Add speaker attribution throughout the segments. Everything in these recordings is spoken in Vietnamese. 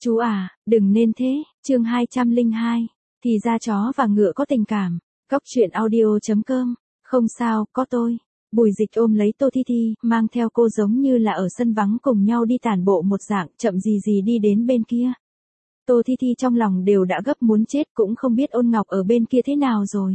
Speaker 1: Chú à, đừng nên thế, chương 202. Thì ra chó và ngựa có tình cảm. Cóc truyện audio.com. Không sao, có tôi. Bùi Dịch ôm lấy Tô Thi Thi, mang theo cô giống như là ở sân vắng cùng nhau đi tản bộ một dạng, chậm gì gì đi đến bên kia. Tô Thi Thi trong lòng đều đã gấp muốn chết, cũng không biết Ôn Ngọc ở bên kia thế nào rồi.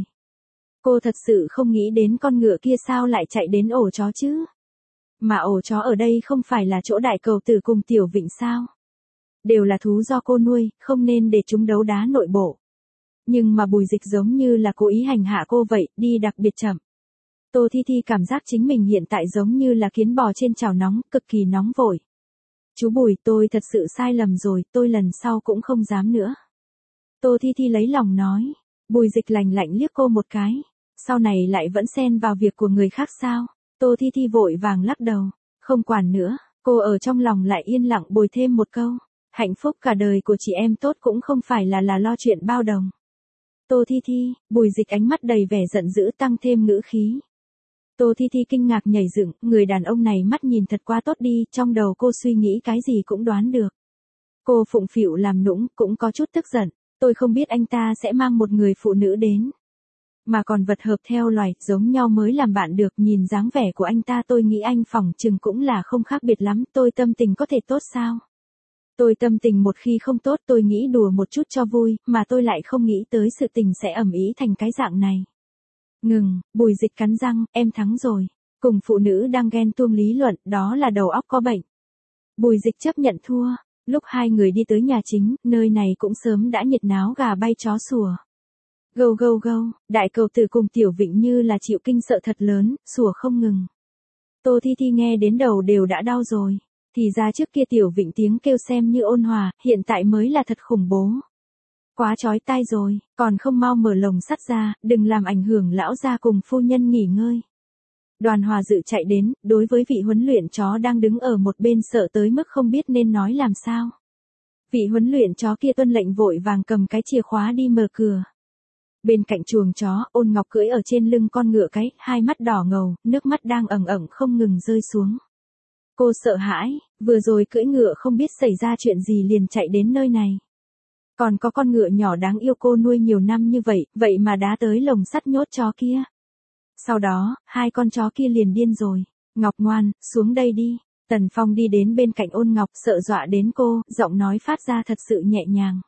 Speaker 1: Cô thật sự không nghĩ đến con ngựa kia sao lại chạy đến ổ chó chứ. Mà ổ chó ở đây không phải là chỗ Đại Cầu Tử cùng Tiểu Vịnh sao? Đều là thú do cô nuôi, không nên để chúng đấu đá nội bộ. Nhưng mà Bùi Dịch giống như là cố ý hành hạ cô vậy, đi đặc biệt chậm. Tô Thi Thi cảm giác chính mình hiện tại giống như là kiến bò trên chảo nóng, cực kỳ nóng vội. Chú Bùi, tôi thật sự sai lầm rồi, tôi lần sau cũng không dám nữa. Tô Thi Thi lấy lòng nói. Bùi Dịch lạnh lạnh liếc cô một cái. Sau này lại vẫn xen vào việc của người khác sao? Tô Thi Thi vội vàng lắc đầu. Không quản nữa, cô ở trong lòng lại yên lặng bồi thêm một câu. Hạnh phúc cả đời của chị em tốt cũng không phải là lo chuyện bao đồng. Tô Thi Thi, Bùi Dịch ánh mắt đầy vẻ giận dữ tăng thêm ngữ khí. Tô Thi Thi kinh ngạc nhảy dựng, người đàn ông này mắt nhìn thật quá tốt đi, trong đầu cô suy nghĩ cái gì cũng đoán được. Cô phụng phịu làm nũng, cũng có chút tức giận, tôi không biết anh ta sẽ mang một người phụ nữ đến. Mà còn vật hợp theo loài, giống nhau mới làm bạn được, nhìn dáng vẻ của anh ta tôi nghĩ anh phỏng chừng cũng là không khác biệt lắm, tôi tâm tình có thể tốt sao? Tôi tâm tình một khi không tốt tôi nghĩ đùa một chút cho vui, mà tôi lại không nghĩ tới sự tình sẽ ầm ĩ thành cái dạng này. Ngừng, Bùi Dịch cắn răng, em thắng rồi. Cùng phụ nữ đang ghen tuông lý luận, đó là đầu óc có bệnh. Bùi Dịch chấp nhận thua, lúc hai người đi tới nhà chính, nơi này cũng sớm đã nhiệt náo gà bay chó sủa. Gâu gâu gâu, Đại Cầu Tử cùng Tiểu Vịnh như là chịu kinh sợ thật lớn, sủa không ngừng. Tô Thi Thi nghe đến đầu đều đã đau rồi. Thì ra trước kia Tiểu Vịnh tiếng kêu xem như ôn hòa, hiện tại mới là thật khủng bố. Quá chói tai rồi, còn không mau mở lồng sắt ra, đừng làm ảnh hưởng lão gia cùng phu nhân nghỉ ngơi. Đoàn Hòa Dự chạy đến, đối với vị huấn luyện chó đang đứng ở một bên sợ tới mức không biết nên nói làm sao. Vị huấn luyện chó kia tuân lệnh vội vàng cầm cái chìa khóa đi mở cửa. Bên cạnh chuồng chó, Ôn Ngọc cưỡi ở trên lưng con ngựa cái, hai mắt đỏ ngầu, nước mắt đang ẩn ẩn không ngừng rơi xuống. Cô sợ hãi, vừa rồi cưỡi ngựa không biết xảy ra chuyện gì liền chạy đến nơi này. Còn có con ngựa nhỏ đáng yêu cô nuôi nhiều năm như vậy, vậy mà đá tới lồng sắt nhốt chó kia. Sau đó, hai con chó kia liền điên rồi. Ngọc ngoan, xuống đây đi. Tần Phong đi đến bên cạnh Ôn Ngọc sợ dọa đến cô, giọng nói phát ra thật sự nhẹ nhàng.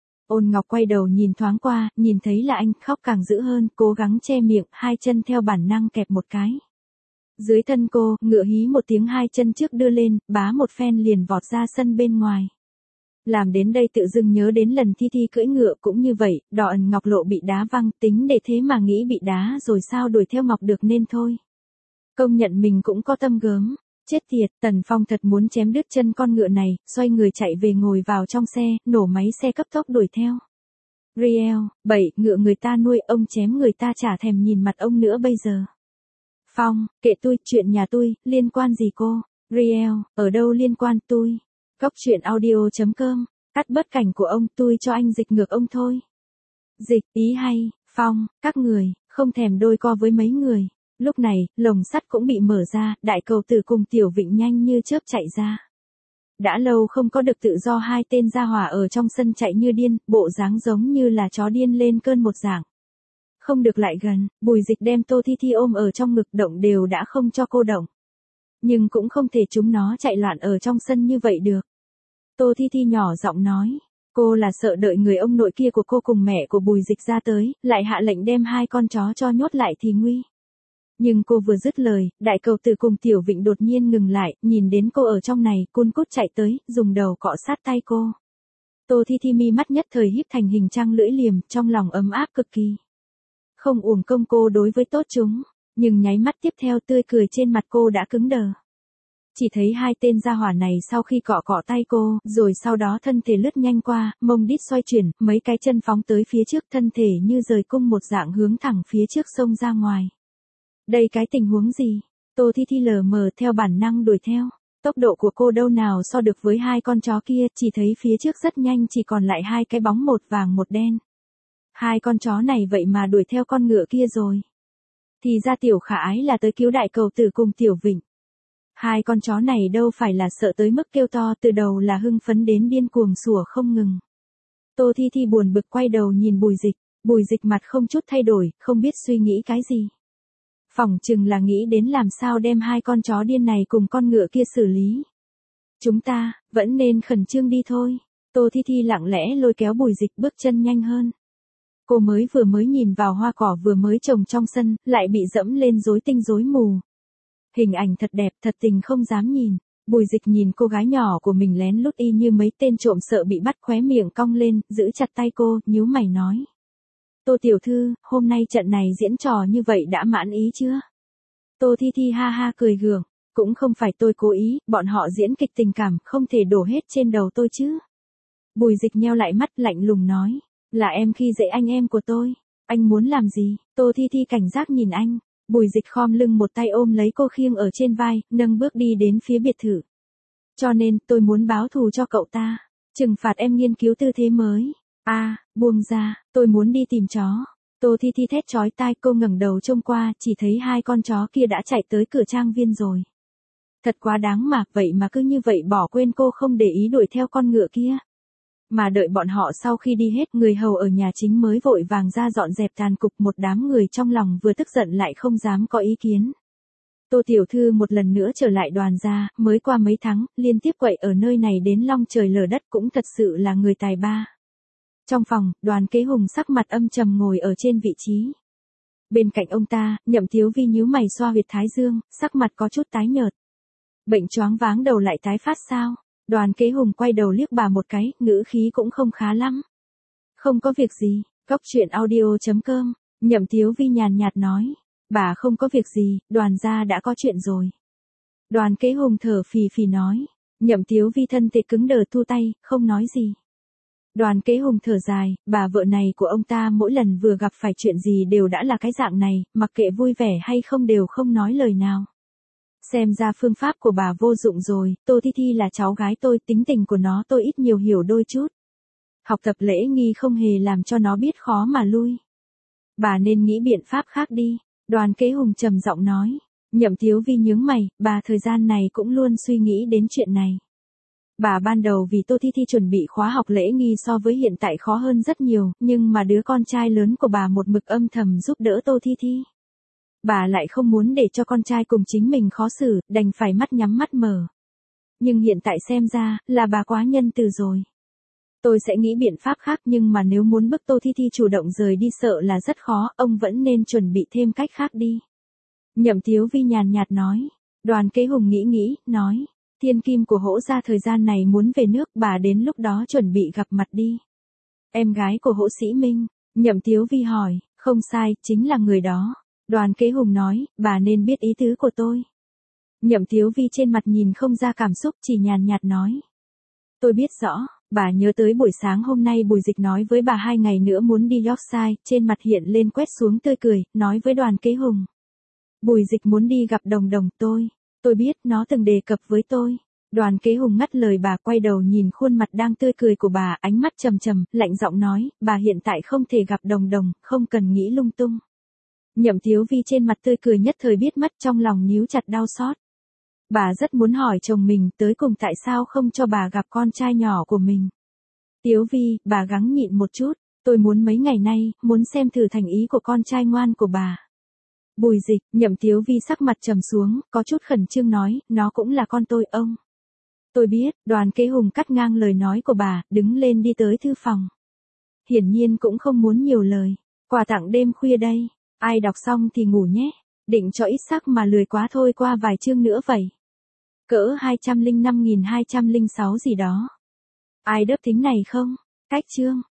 Speaker 1: Ôn Ngọc quay đầu nhìn thoáng qua, nhìn thấy là anh, khóc càng dữ hơn, cố gắng che miệng, hai chân theo bản năng kẹp một cái. Dưới thân cô, ngựa hí một tiếng hai chân trước đưa lên, bá một phen liền vọt ra sân bên ngoài. Làm đến đây tự dưng nhớ đến lần Thi Thi cưỡi ngựa cũng như vậy, Đỏ Ẩn Ngọc Lộ bị đá văng, tính để thế mà nghĩ bị đá rồi sao đuổi theo Ngọc được nên thôi. Công nhận mình cũng có tâm gớm. Chết tiệt, Tần Phong thật muốn chém đứt chân con ngựa này, xoay người chạy về ngồi vào trong xe, nổ máy xe cấp tốc đuổi theo. Riel, 7, ngựa người ta nuôi, ông chém người ta chả thèm nhìn mặt ông nữa bây giờ. Phong, kệ tôi, chuyện nhà tôi, liên quan gì cô? Riel, ở đâu liên quan tôi? Cóc truyện audio.com, cắt bớt cảnh của ông, tôi cho anh dịch ngược ông thôi. Dịch, ý hay, Phong, các người, không thèm đôi co với mấy người. Lúc này, lồng sắt cũng bị mở ra, Đại Cầu Tử cùng Tiểu Vịnh nhanh như chớp chạy ra. Đã lâu không có được tự do hai tên gia hỏa ở trong sân chạy như điên, bộ dáng giống như là chó điên lên cơn một dạng. Không được lại gần, Bùi Dịch đem Tô Thi Thi ôm ở trong ngực động đều đã không cho cô động. Nhưng cũng không thể chúng nó chạy loạn ở trong sân như vậy được. Tô Thi Thi nhỏ giọng nói, cô là sợ đợi người ông nội kia của cô cùng mẹ của Bùi Dịch ra tới, lại hạ lệnh đem hai con chó cho nhốt lại thì nguy. Nhưng cô vừa dứt lời, Đại Cầu Tử cùng Tiểu Vịnh đột nhiên ngừng lại, nhìn đến cô ở trong này, cun cút chạy tới, dùng đầu cọ sát tay cô. Tô Thi Thi mi mắt nhất thời híp thành hình trăng lưỡi liềm, trong lòng ấm áp cực kỳ. Không uổng công cô đối với tốt chúng, nhưng nháy mắt tiếp theo tươi cười trên mặt cô đã cứng đờ. Chỉ thấy hai tên gia hỏa này sau khi cọ cọ tay cô, rồi sau đó thân thể lướt nhanh qua, mông đít xoay chuyển, mấy cái chân phóng tới phía trước, thân thể như rời cung một dạng hướng thẳng phía trước sông ra ngoài. Đây cái tình huống gì? Tô Thi Thi lờ mờ theo bản năng đuổi theo. Tốc độ của cô đâu nào so được với hai con chó kia, chỉ thấy phía trước rất nhanh chỉ còn lại hai cái bóng một vàng một đen. Hai con chó này vậy mà đuổi theo con ngựa kia rồi. Thì ra Tiểu Khả Ái là tới cứu Đại Cầu Tử cùng Tiểu Vịnh. Hai con chó này đâu phải là sợ tới mức kêu to, từ đầu là hưng phấn đến điên cuồng sủa không ngừng. Tô Thi Thi buồn bực quay đầu nhìn Bùi Dịch mặt không chút thay đổi, không biết suy nghĩ cái gì. Phỏng chừng là nghĩ đến làm sao đem hai con chó điên này cùng con ngựa kia xử lý. Chúng ta, vẫn nên khẩn trương đi thôi. Tô Thi Thi lặng lẽ lôi kéo Bùi Dịch bước chân nhanh hơn. Cô vừa mới nhìn vào hoa cỏ vừa mới trồng trong sân, lại bị dẫm lên rối tinh rối mù. Hình ảnh thật đẹp, thật tình không dám nhìn. Bùi Dịch nhìn cô gái nhỏ của mình lén lút y như mấy tên trộm sợ bị bắt, khóe miệng cong lên, giữ chặt tay cô, nhíu mày nói. Tô tiểu thư, hôm nay trận này diễn trò như vậy đã mãn ý chưa? Tô Thi Thi ha ha cười gượng, cũng không phải tôi cố ý, bọn họ diễn kịch tình cảm, không thể đổ hết trên đầu tôi chứ. Bùi Dịch nheo lại mắt lạnh lùng nói, là em khi dễ anh em của tôi, anh muốn làm gì? Tô Thi Thi cảnh giác nhìn anh, Bùi Dịch khom lưng một tay ôm lấy cô khiêng ở trên vai, nâng bước đi đến phía biệt thự. Cho nên, tôi muốn báo thù cho cậu ta, trừng phạt em nghiên cứu tư thế mới. Buông ra, tôi muốn đi tìm chó. Tô Thi Thi thét chói tai, cô ngẩng đầu trông qua, chỉ thấy hai con chó kia đã chạy tới cửa trang viên rồi. Thật quá đáng mà, vậy mà cứ như vậy bỏ quên cô không để ý đuổi theo con ngựa kia. Mà đợi bọn họ sau khi đi hết, người hầu ở nhà chính mới vội vàng ra dọn dẹp tàn cục, một đám người trong lòng vừa tức giận lại không dám có ý kiến. Tô tiểu thư một lần nữa trở lại Đoàn gia, mới qua mấy tháng, liên tiếp quậy ở nơi này đến long trời lở đất, cũng thật sự là người tài ba. Trong phòng, Đoàn Kế Hùng sắc mặt âm trầm ngồi ở trên vị trí. Bên cạnh ông ta, Nhậm Thiếu Vi nhíu mày xoa huyệt thái dương, sắc mặt có chút tái nhợt. Bệnh choáng váng đầu lại tái phát sao? Đoàn Kế Hùng quay đầu liếc bà một cái, ngữ khí cũng không khá lắm. Không có việc gì, Cóc Truyện Audio.com, Nhậm Thiếu Vi nhàn nhạt nói. Bà không có việc gì, Đoàn gia đã có chuyện rồi. Đoàn Kế Hùng thở phì phì nói. Nhậm Thiếu Vi thân thể cứng đờ thu tay, không nói gì. Đoàn Kế Hùng thở dài, bà vợ này của ông ta mỗi lần vừa gặp phải chuyện gì đều đã là cái dạng này, mặc kệ vui vẻ hay không đều không nói lời nào. Xem ra phương pháp của bà vô dụng rồi, Tô Thi Thi là cháu gái tôi, tính tình của nó tôi ít nhiều hiểu đôi chút. Học tập lễ nghi không hề làm cho nó biết khó mà lui. Bà nên nghĩ biện pháp khác đi, Đoàn Kế Hùng trầm giọng nói. Nhậm Thiếu Vi nhướng mày, bà thời gian này cũng luôn suy nghĩ đến chuyện này. Bà ban đầu vì Tô Thi Thi chuẩn bị khóa học lễ nghi so với hiện tại khó hơn rất nhiều, nhưng mà đứa con trai lớn của bà một mực âm thầm giúp đỡ Tô Thi Thi. Bà lại không muốn để cho con trai cùng chính mình khó xử, đành phải mắt nhắm mắt mở. Nhưng hiện tại xem ra, là bà quá nhân từ rồi. Tôi sẽ nghĩ biện pháp khác, nhưng mà nếu muốn bức Tô Thi Thi chủ động rời đi sợ là rất khó, ông vẫn nên chuẩn bị thêm cách khác đi. Nhậm Thiếu Vi nhàn nhạt nói. Đoàn Kế Hùng nghĩ, nói. Thiên kim của Hỗ gia thời gian này muốn về nước, bà đến lúc đó chuẩn bị gặp mặt đi. Em gái của Hỗ Sĩ Minh, Nhậm Thiếu Vi hỏi, không sai, chính là người đó. Đoàn Kế Hùng nói, bà nên biết ý tứ của tôi. Nhậm Thiếu Vi trên mặt nhìn không ra cảm xúc, chỉ nhàn nhạt nói. Tôi biết rõ, bà nhớ tới buổi sáng hôm nay Bùi Dịch nói với bà 2 ngày nữa muốn đi Yorkshire, trên mặt hiện lên quét xuống tươi cười, nói với Đoàn Kế Hùng. Bùi Dịch muốn đi gặp Đồng Đồng tôi biết, nó từng đề cập với tôi. Đoàn Kế Hùng ngắt lời bà, quay đầu nhìn khuôn mặt đang tươi cười của bà, ánh mắt trầm trầm, lạnh giọng nói, bà hiện tại không thể gặp Đồng Đồng, không cần nghĩ lung tung. Nhậm Thiếu Vi trên mặt tươi cười nhất thời biết mất, trong lòng níu chặt đau xót. Bà rất muốn hỏi chồng mình tới cùng tại sao không cho bà gặp con trai nhỏ của mình. Thiếu Vi, bà gắng nhịn một chút, tôi muốn mấy ngày nay, muốn xem thử thành ý của con trai ngoan của bà. Bùi Dịch, Nhậm Thiếu Vi sắc mặt trầm xuống, có chút khẩn trương nói, nó cũng là con tôi, ông. Tôi biết, Đoàn Kế Hùng cắt ngang lời nói của bà, đứng lên đi tới thư phòng. Hiển nhiên cũng không muốn nhiều lời, quà tặng đêm khuya đây, ai đọc xong thì ngủ nhé, định cho ít sắc mà lười quá thôi, qua vài chương nữa vậy. Cỡ 205.206 gì đó. Ai đớp tính này không? Cách chương.